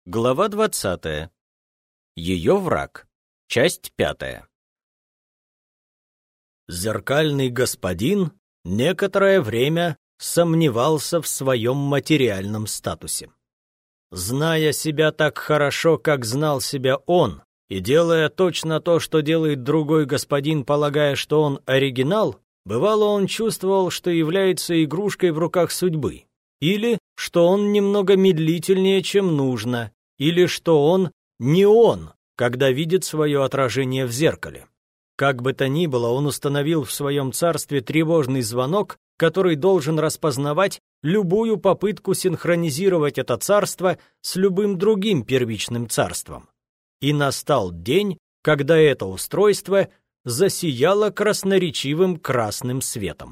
Глава 20. Ее враг. Часть 5. Зеркальный господин некоторое время сомневался в своем материальном статусе. Зная себя так хорошо, как знал себя он, и делая точно то, что делает другой господин, полагая, что он оригинал, бывало он чувствовал, что является игрушкой в руках судьбы, или что он немного медлительнее, чем нужно, или что он не он, когда видит свое отражение в зеркале. Как бы то ни было, он установил в своем царстве тревожный звонок, который должен распознавать любую попытку синхронизировать это царство с любым другим первичным царством. И настал день, когда это устройство засияло красноречивым красным светом.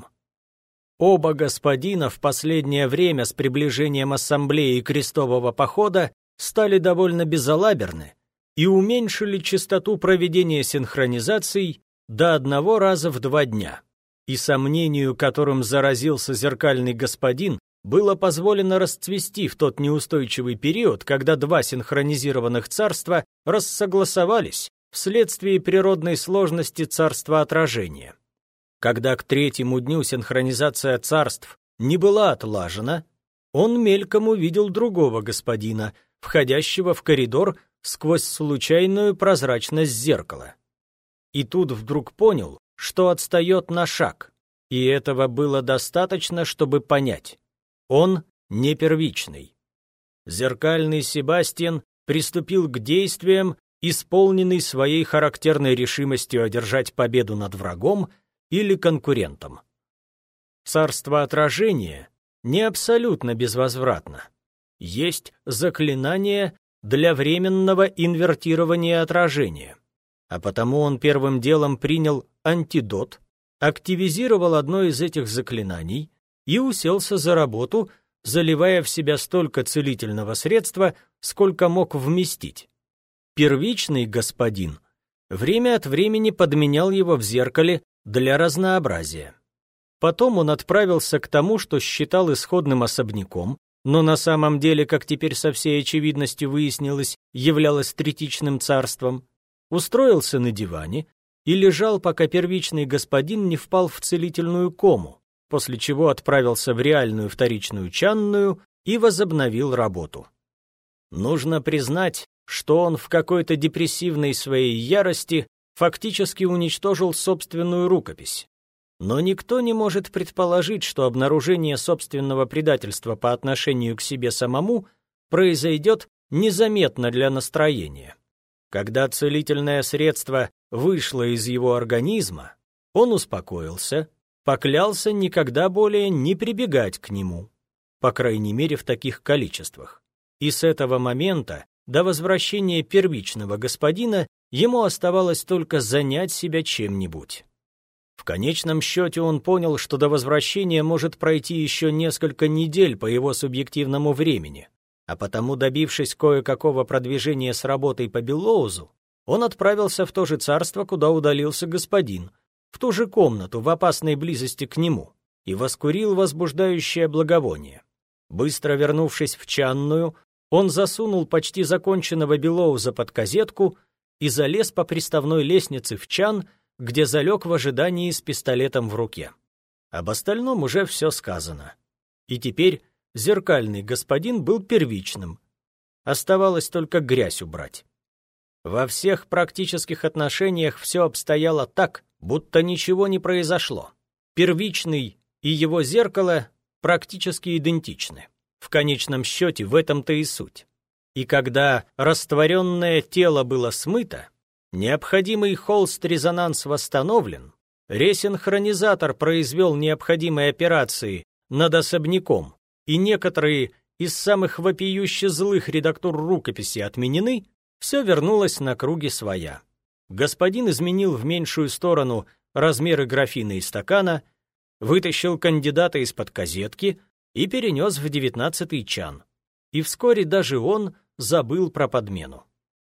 Оба господина в последнее время с приближением ассамблеи крестового похода стали довольно безалаберны и уменьшили частоту проведения синхронизаций до 1 раза в 2 дня. И сомнению, которым заразился зеркальный господин, было позволено расцвести в тот неустойчивый период, когда 2 синхронизированных царства рассогласовались вследствие природной сложности царства отражения. Когда к 3-му дню синхронизация царств не была отлажена, он мельком увидел другого господина, входящего в коридор сквозь случайную прозрачность зеркала. И тут вдруг понял, что отстает на шаг, и этого было достаточно, чтобы понять. Он не первичный. Зеркальный Себастьян приступил к действиям, исполненный своей характерной решимостью одержать победу над врагом или конкурентом. Царство отражения не абсолютно безвозвратно. Есть заклинание для временного инвертирования отражения, а потому он первым делом принял антидот, активизировал одно из этих заклинаний и уселся за работу, заливая в себя столько целительного средства, сколько мог вместить. Первичный господин время от времени подменял его в зеркале для разнообразия. Потом он отправился к тому, что считал исходным особняком, но на самом деле, как теперь со всей очевидностью выяснилось, являлось третичным царством, устроился на диване и лежал, пока первичный господин не впал в целительную кому, после чего отправился в реальную вторичную чанную и возобновил работу. Нужно признать, что он в какой-то депрессивной своей ярости фактически уничтожил собственную рукопись. Но никто не может предположить, что обнаружение собственного предательства по отношению к себе самому произойдет незаметно для настроения. Когда целительное средство вышло из его организма, он успокоился, поклялся никогда более не прибегать к нему, по крайней мере в таких количествах. И с этого момента до возвращения первичного господина ему оставалось только занять себя чем-нибудь. В конечном счете он понял, что до возвращения может пройти еще несколько недель по его субъективному времени, а потому, добившись кое-какого продвижения с работой по Беллоузу, он отправился в то же царство, куда удалился господин, в ту же комнату в опасной близости к нему, и воскурил возбуждающее благовоние. Быстро вернувшись в чанную, он засунул почти законченного Беллоуза под козетку и залез по приставной лестнице в чан, где залег в ожидании с пистолетом в руке. Об остальном уже все сказано. И теперь зеркальный господин был первичным. Оставалось только грязь убрать. Во всех практических отношениях все обстояло так, будто ничего не произошло. Первичный и его зеркало практически идентичны. В конечном счете в этом-то и суть. И когда растворенное тело было смыто, необходимый холст-резонанс восстановлен, ресинхронизатор произвел необходимые операции над особняком, и некоторые из самых вопиюще злых редактур рукописи отменены, все вернулось на круги своя. Господин изменил в меньшую сторону размеры графина и стакана, вытащил кандидата из-под козетки и перенес в 19-й чан. И вскоре даже он забыл про подмену.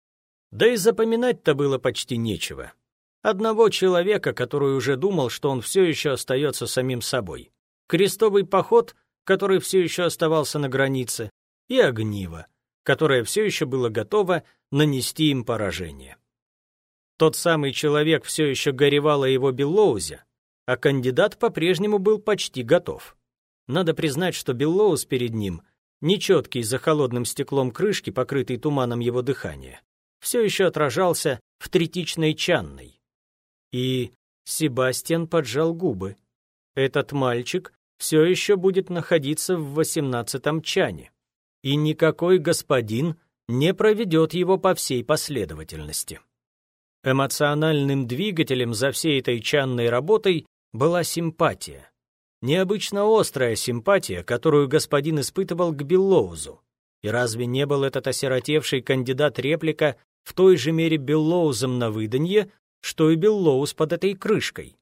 Да и запоминать-то было почти нечего. Одного человека, который уже думал, что он все еще остается самим собой. Крестовый поход, который все еще оставался на границе, и огниво, которое все еще было готово нанести им поражение. Тот самый человек все еще горевал о его Беллоузе, а кандидат по-прежнему был почти готов. Надо признать, что Беллоуз перед ним, нечеткий за холодным стеклом крышки, покрытый туманом его дыхания, все еще отражался в третичной чанной. И Себастьян поджал губы. Этот мальчик все еще будет находиться в 18-м чане, и никакой господин не проведет его по всей последовательности. Эмоциональным двигателем за всей этой чанной работой была симпатия. Необычно острая симпатия, которую господин испытывал к Беллоузу. И разве не был этот осиротевший кандидат-реплика в той же мере Беллоузом на выданье, что и Беллоуз под этой крышкой?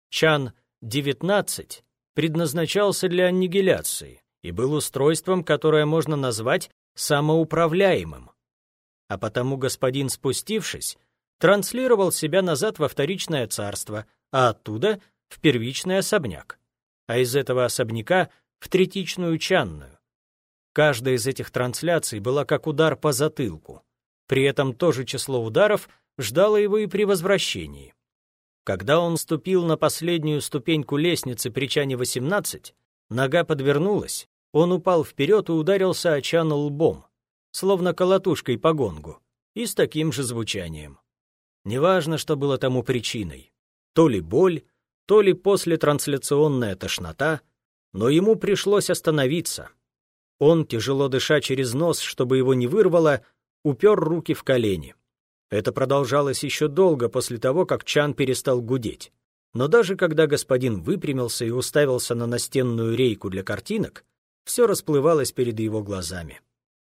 Чан-19 предназначался для аннигиляции и был устройством, которое можно назвать самоуправляемым. А потому господин, спустившись, транслировал себя назад во вторичное царство, а оттуда в первичный особняк, а из этого особняка в третичную чанную. Каждая из этих трансляций была как удар по затылку. При этом то же число ударов ждало его и при возвращении. Когда он ступил на последнюю ступеньку лестницы при чане 18, нога подвернулась, он упал вперед и ударился о чан лбом, словно колотушкой по гонгу, и с таким же звучанием. Неважно, что было тому причиной, то ли боль, то ли послетрансляционная тошнота, но ему пришлось остановиться. Он, тяжело дыша через нос, чтобы его не вырвало, упер руки в колени. Это продолжалось еще долго после того, как чан перестал гудеть. Но даже когда господин выпрямился и уставился на настенную рейку для картинок, все расплывалось перед его глазами.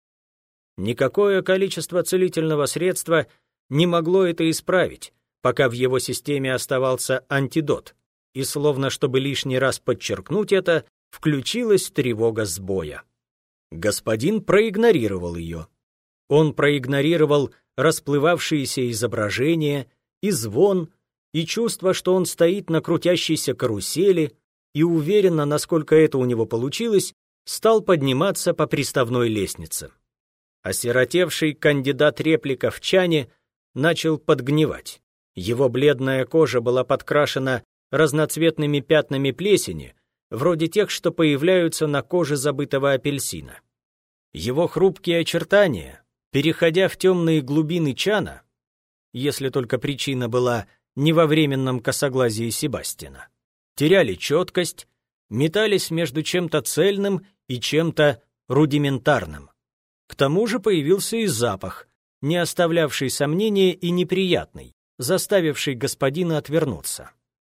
Никакое количество целительного средства не могло это исправить, пока в его системе оставался антидот, и словно чтобы лишний раз подчеркнуть это, включилась тревога сбоя. Господин проигнорировал ее. Он проигнорировал расплывавшиеся изображения, и звон, и чувство, что он стоит на крутящейся карусели, и уверенно, насколько это у него получилось, стал подниматься по приставной лестнице. Осиротевший кандидат-реплика в чане начал подгнивать. Его бледная кожа была подкрашена разноцветными пятнами плесени, вроде тех, что появляются на коже забытого апельсина. Его хрупкие очертания, переходя в темные глубины чана, если только причина была не во временном косоглазии Себастьяна, теряли четкость, метались между чем-то цельным и чем-то рудиментарным. К тому же появился и запах, не оставлявший сомнения и неприятный, заставивший господина отвернуться.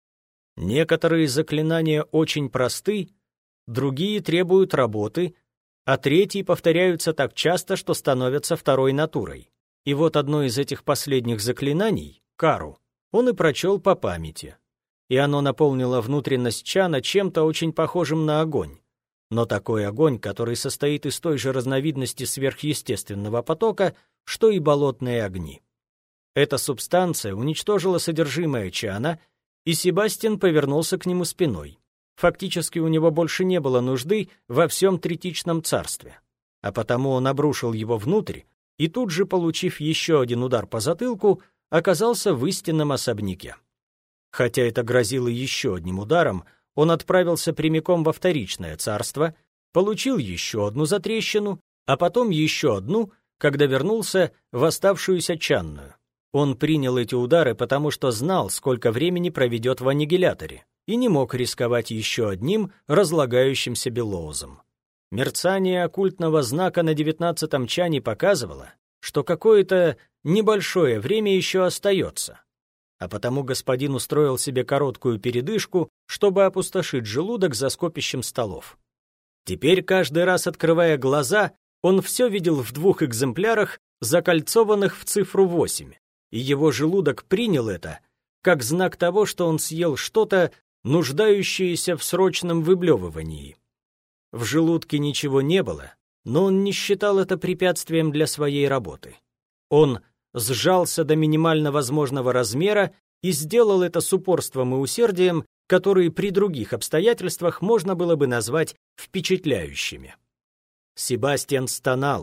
Некоторые заклинания очень просты, другие требуют работы, а третьи повторяются так часто, что становятся второй натурой. И вот одно из этих последних заклинаний, Кару, он и прочел по памяти. И оно наполнило внутренность чана чем-то очень похожим на огонь. Но такой огонь, который состоит из той же разновидности сверхъестественного потока, что и болотные огни. Эта субстанция уничтожила содержимое чана, и Себастьян повернулся к нему спиной. Фактически у него больше не было нужды во всем третичном царстве. А потому он обрушил его внутрь, и тут же, получив еще один удар по затылку, оказался в истинном особняке. Хотя это грозило еще одним ударом, он отправился прямиком во вторичное царство, получил еще одну затрещину, а потом еще одну, когда вернулся в оставшуюся чанную. Он принял эти удары, потому что знал, сколько времени проведет в аннигиляторе, и не мог рисковать еще одним разлагающимся Беллоузом. Мерцание оккультного знака на 19-м чане показывало, что какое-то небольшое время еще остается, а потому господин устроил себе короткую передышку, чтобы опустошить желудок за скопищем столов. Теперь, каждый раз открывая глаза, он все видел в двух экземплярах, закольцованных в цифру 8, и его желудок принял это как знак того, что он съел что-то, нуждающееся в срочном выблевывании. В желудке ничего не было, но он не считал это препятствием для своей работы. Он сжался до минимально возможного размера и сделал это с упорством и усердием, которые при других обстоятельствах можно было бы назвать впечатляющими. Себастьян стонал,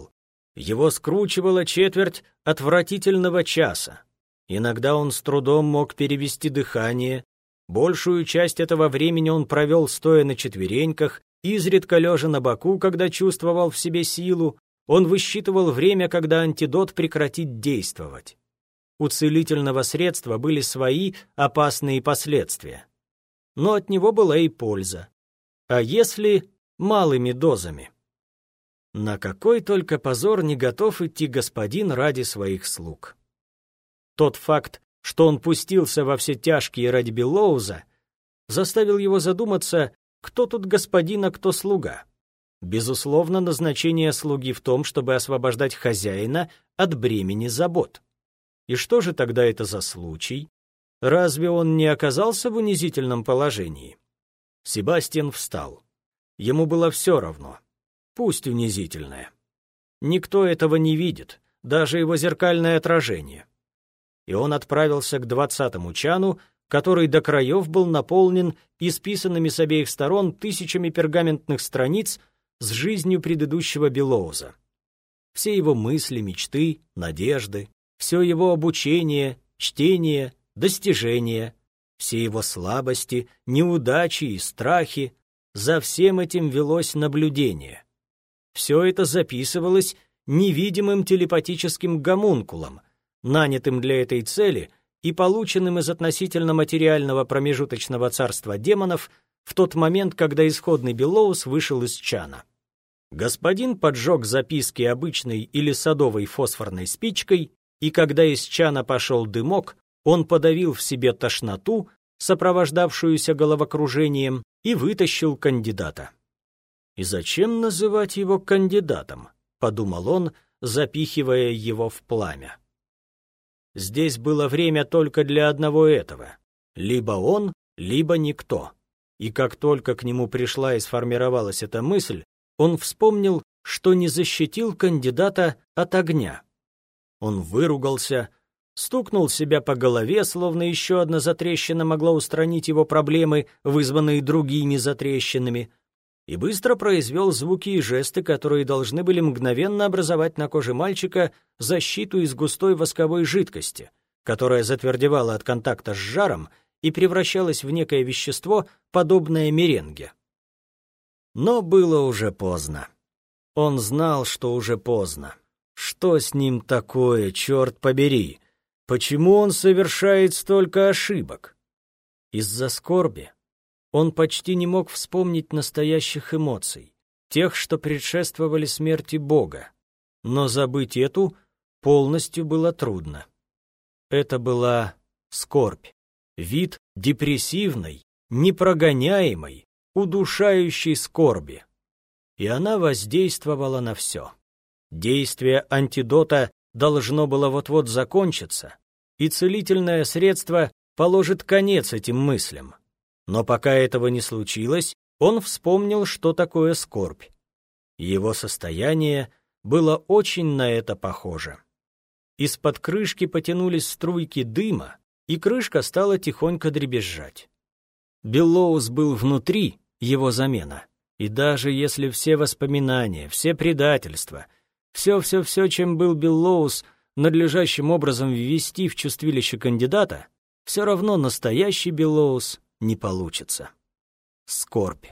Его скручивала четверть отвратительного часа. Иногда он с трудом мог перевести дыхание. Большую часть этого времени он провел стоя на четвереньках, изредка лежа на боку, когда чувствовал в себе силу. Он высчитывал время, когда антидот прекратит действовать. У целительного средства были свои опасные последствия. Но от него была и польза. А если малыми дозами? На какой только позор не готов идти господин ради своих слуг. Тот факт, что он пустился во все тяжкие ради Беллоуза, заставил его задуматься, кто тут господин, а кто слуга. Безусловно, назначение слуги в том, чтобы освобождать хозяина от бремени забот. И что же тогда это за случай? Разве он не оказался в унизительном положении? Себастьян встал. Ему было все равно. Пусть унизительное. Никто этого не видит, даже его зеркальное отражение. И он отправился к 20-му чану, который до краев был наполнен исписанными с обеих сторон тысячами пергаментных страниц с жизнью предыдущего Беллоуза. Все его мысли, мечты, надежды, все его обучение, чтение, достижения, все его слабости, неудачи и страхи, за всем этим велось наблюдение. Все это записывалось невидимым телепатическим гомункулом, нанятым для этой цели и полученным из относительно материального промежуточного царства демонов в тот момент, когда исходный Беллоуз вышел из чана. Господин поджег записки обычной или садовой фосфорной спичкой, и когда из чана пошел дымок, он подавил в себе тошноту, сопровождавшуюся головокружением, и вытащил кандидата. «И зачем называть его кандидатом?» — подумал он, запихивая его в пламя. Здесь было время только для одного этого. Либо он, либо никто. И как только к нему пришла и сформировалась эта мысль, он вспомнил, что не защитил кандидата от огня. Он выругался, стукнул себя по голове, словно еще одна затрещина могла устранить его проблемы, вызванные другими затрещинами, и быстро произвел звуки и жесты, которые должны были мгновенно образовать на коже мальчика защиту из густой восковой жидкости, которая затвердевала от контакта с жаром и превращалась в некое вещество, подобное меренге. Но было уже поздно. Он знал, что уже поздно. Что с ним такое, черт побери? Почему он совершает столько ошибок? Из-за скорби. Он почти не мог вспомнить настоящих эмоций, тех, что предшествовали смерти Бога. Но забыть эту полностью было трудно. Это была скорбь, вид депрессивной, непрогоняемой, удушающей скорби. И она воздействовала на все. Действие антидота должно было вот-вот закончиться, и целительное средство положит конец этим мыслям. Но пока этого не случилось, он вспомнил, что такое скорбь. Его состояние было очень на это похоже. Из-под крышки потянулись струйки дыма, и крышка стала тихонько дребезжать. Беллоуз был внутри, его замена, и даже если все воспоминания, все предательства, все, чем был Беллоуз, надлежащим образом ввести в чувствилище кандидата, все равно настоящий Беллоуз не получится. Скорбь.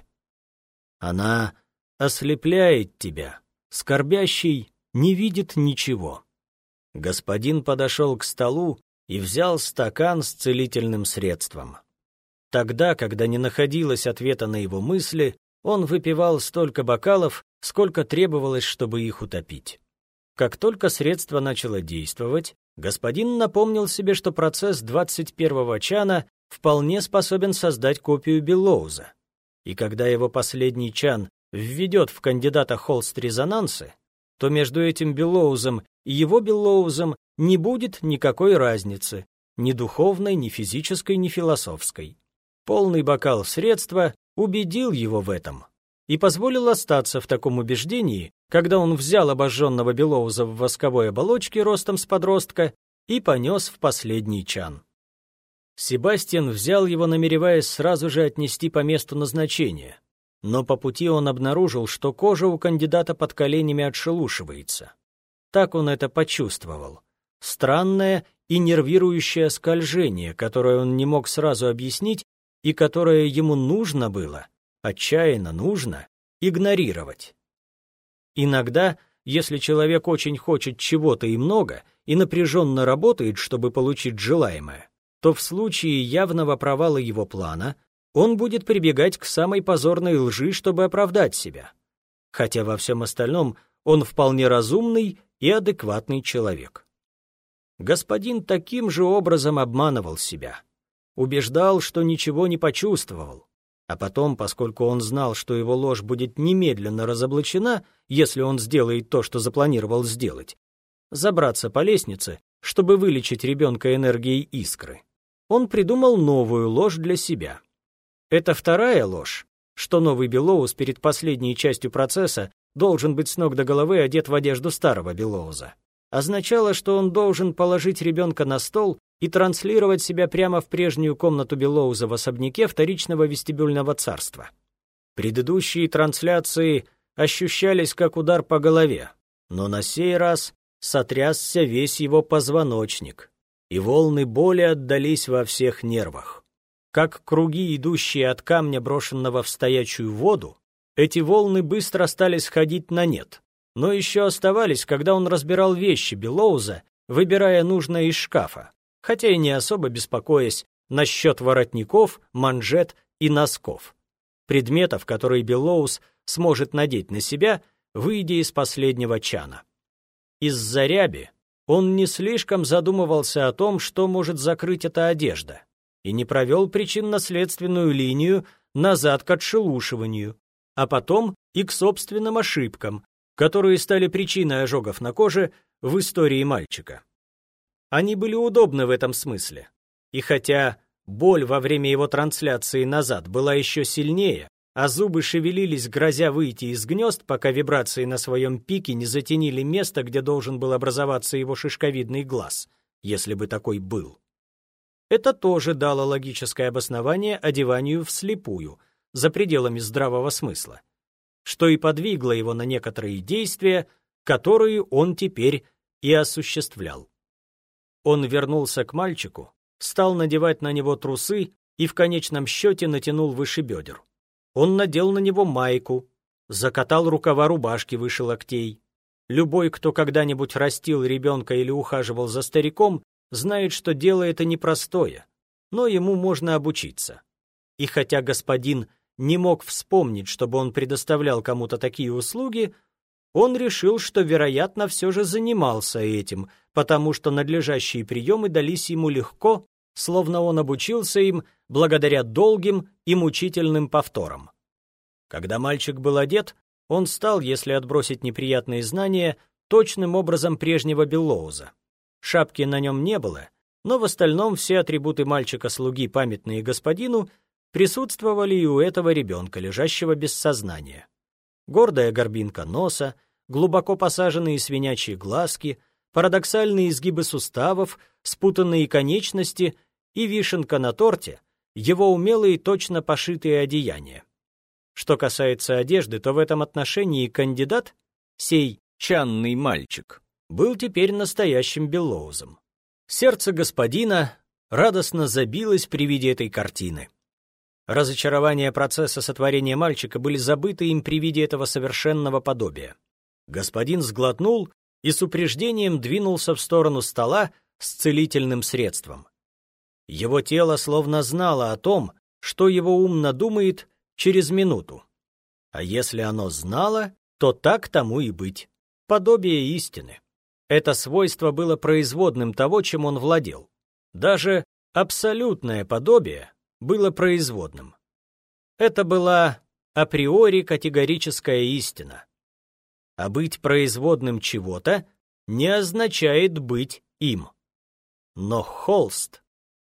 Она ослепляет тебя, скорбящий не видит ничего. Господин подошел к столу и взял стакан с целительным средством. Тогда, когда не находилось ответа на его мысли, он выпивал столько бокалов, сколько требовалось, чтобы их утопить. Как только средство начало действовать, господин напомнил себе, что процесс 21-го чана вполне способен создать копию Беллоуза. И когда его последний чан введет в кандидата холст-резонансы, то между этим Беллоузом и его Беллоузом не будет никакой разницы, ни духовной, ни физической, ни философской. Полный бокал средства убедил его в этом и позволил остаться в таком убеждении, когда он взял обожженного Беллоуза в восковой оболочке ростом с подростка и понес в последний чан. Себастьян взял его, намереваясь сразу же отнести по месту назначения, но по пути он обнаружил, что кожа у кандидата под коленями отшелушивается. Так он это почувствовал. Странное и нервирующее скольжение, которое он не мог сразу объяснить и которое ему нужно было, отчаянно нужно, игнорировать. Иногда, если человек очень хочет чего-то и много, и напряженно работает, чтобы получить желаемое, то в случае явного провала его плана он будет прибегать к самой позорной лжи, чтобы оправдать себя. Хотя во всем остальном он вполне разумный и адекватный человек. Господин таким же образом обманывал себя. Убеждал, что ничего не почувствовал. А потом, поскольку он знал, что его ложь будет немедленно разоблачена, если он сделает то, что запланировал сделать, забраться по лестнице, чтобы вылечить ребенка энергией искры, он придумал новую ложь для себя. Это вторая ложь, что новый Беллоус перед последней частью процесса должен быть с ног до головы одет в одежду старого Беллоуза, означало, что он должен положить ребенка на стол и транслировать себя прямо в прежнюю комнату Беллоуза в особняке вторичного вестибюльного царства. Предыдущие трансляции ощущались как удар по голове, но на сей раз сотрясся весь его позвоночник, и волны боли отдались во всех нервах. Как круги, идущие от камня, брошенного в стоячую воду, эти волны быстро стали сходить на нет, но еще оставались, когда он разбирал вещи Беллоуза, выбирая нужное из шкафа, хотя и не особо беспокоясь насчет воротников, манжет и носков, предметов, которые Беллоуз сможет надеть на себя, выйдя из последнего чана. Из-за ряби он не слишком задумывался о том, что может закрыть эта одежда, и не провел причинно-следственную линию назад к отшелушиванию, а потом и к собственным ошибкам, которые стали причиной ожогов на коже в истории мальчика. Они были удобны в этом смысле, и хотя боль во время его трансляции назад была еще сильнее, а зубы шевелились, грозя выйти из гнезд, пока вибрации на своем пике не затенили место, где должен был образоваться его шишковидный глаз, если бы такой был. Это тоже дало логическое обоснование одеванию вслепую, за пределами здравого смысла, что и подвигло его на некоторые действия, которые он теперь и осуществлял. Он вернулся к мальчику, стал надевать на него трусы и в конечном счете натянул выше бедер. Он надел на него майку, закатал рукава рубашки выше локтей. Любой, кто когда-нибудь растил ребенка или ухаживал за стариком, знает, что дело это непростое, но ему можно обучиться. И хотя господин не мог вспомнить, чтобы он предоставлял кому-то такие услуги, он решил, что, вероятно, все же занимался этим, потому что надлежащие приемы дались ему легко, словно он обучился им благодаря долгим и мучительным повторам. Когда мальчик был одет, он стал, если отбросить неприятные знания, точным образом прежнего Беллоуза. Шапки на нем не было, но в остальном все атрибуты мальчика-слуги, памятные господину, присутствовали и у этого ребенка, лежащего без сознания. Гордая горбинка носа, глубоко посаженные свинячьи глазки, парадоксальные изгибы суставов, спутанные конечности и вишенка на торте — его умелые точно пошитые одеяния. Что касается одежды, то в этом отношении кандидат, сей чанный мальчик, был теперь настоящим Беллоузом. Сердце господина радостно забилось при виде этой картины. Разочарования процесса сотворения мальчика были забыты им при виде этого совершенного подобия. Господин сглотнул и с упреждением двинулся в сторону стола с целительным средством. Его тело словно знало о том, что его ум надумает через минуту. А если оно знало, то так тому и быть. Подобие истины. Это свойство было производным того, чем он владел. Даже абсолютное подобие было производным. Это была априори категорическая истина. А быть производным чего-то не означает быть им. Но Холст,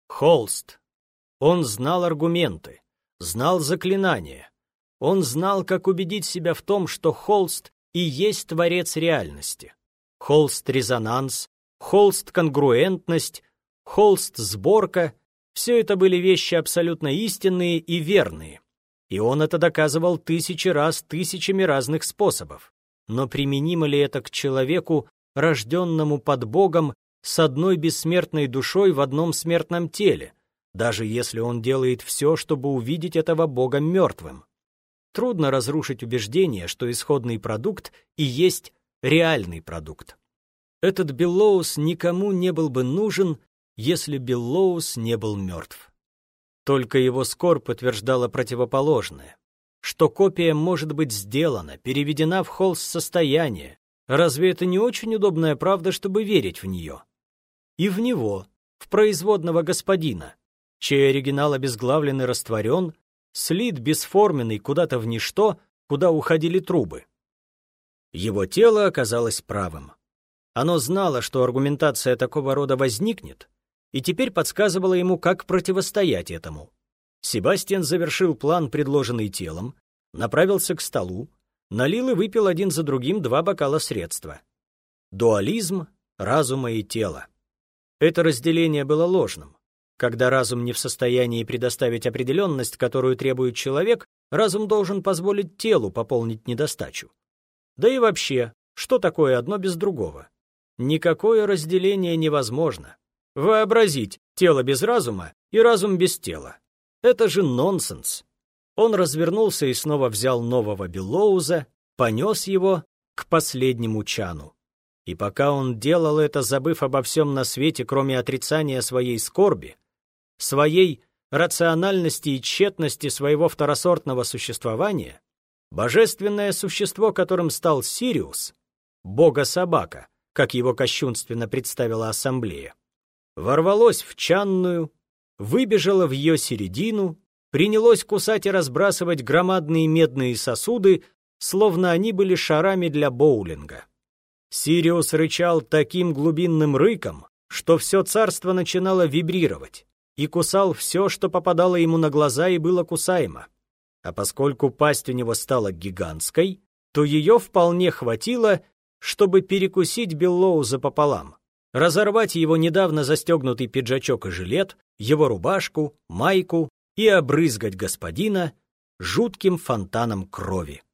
он знал аргументы, знал заклинания. Он знал, как убедить себя в том, что Холст и есть творец реальности. Холст-резонанс, холст-конгруентность, холст-сборка — все это были вещи абсолютно истинные и верные. И он это доказывал тысячи раз тысячами разных способов. Но применимо ли это к человеку, рожденному под Богом с одной бессмертной душой в одном смертном теле, даже если он делает все, чтобы увидеть этого Бога мертвым. Трудно разрушить убеждение, что исходный продукт и есть реальный продукт. Этот Беллоус никому не был бы нужен, если Беллоус не был мертв. Только его скорбь подтверждала противоположное, что копия может быть сделана, переведена в холст-состояние. Разве это не очень удобная правда, чтобы верить в нее? И в него, в производного господина, чей оригинал обезглавлен и растворен, слит бесформенный куда-то в ничто, куда уходили трубы. Его тело оказалось правым. Оно знало, что аргументация такого рода возникнет, и теперь подсказывало ему, как противостоять этому. Себастьян завершил план, предложенный телом, направился к столу, налил и выпил один за другим 2 бокала средства. Дуализм разума и тела. Это разделение было ложным. Когда разум не в состоянии предоставить определенность, которую требует человек, разум должен позволить телу пополнить недостачу. Да и вообще, что такое одно без другого? Никакое разделение невозможно. Вообразить тело без разума и разум без тела. Это же нонсенс. Он развернулся и снова взял нового Беллоуза, понес его к последнему чану. И пока он делал это, забыв обо всем на свете, кроме отрицания своей скорби, своей рациональности и тщетности своего второсортного существования, божественное существо, которым стал Сириус, бога-собака, как его кощунственно представила ассамблея, ворвалось в чанную, выбежало в ее середину, принялось кусать и разбрасывать громадные медные сосуды, словно они были шарами для боулинга. Сириус рычал таким глубинным рыком, что все царство начинало вибрировать, и кусал все, что попадало ему на глаза и было кусаемо. А поскольку пасть у него стала гигантской, то ее вполне хватило, чтобы перекусить Беллоуза пополам, разорвать его недавно застегнутый пиджачок и жилет, его рубашку, майку и обрызгать господина жутким фонтаном крови.